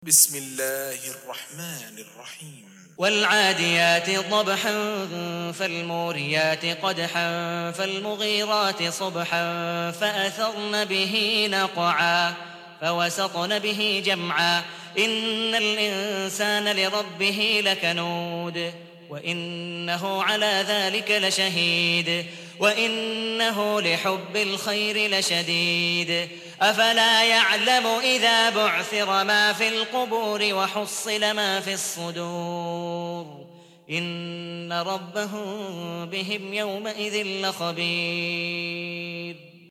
بسم الله الرحمن الرحيم والعاديات ضبحا فالموريات قدحا فالمغيرات صبحا فأثرن به نقعا فوسطن به جمعا إن الإنسان لربه لكنود وإنه على ذلك لشهيد وإنه لحب الخير لشديد أفلا يعلم إذا بعثر ما في القبور وحصل ما في الصدور إن ربهم بهم يومئذ لخبير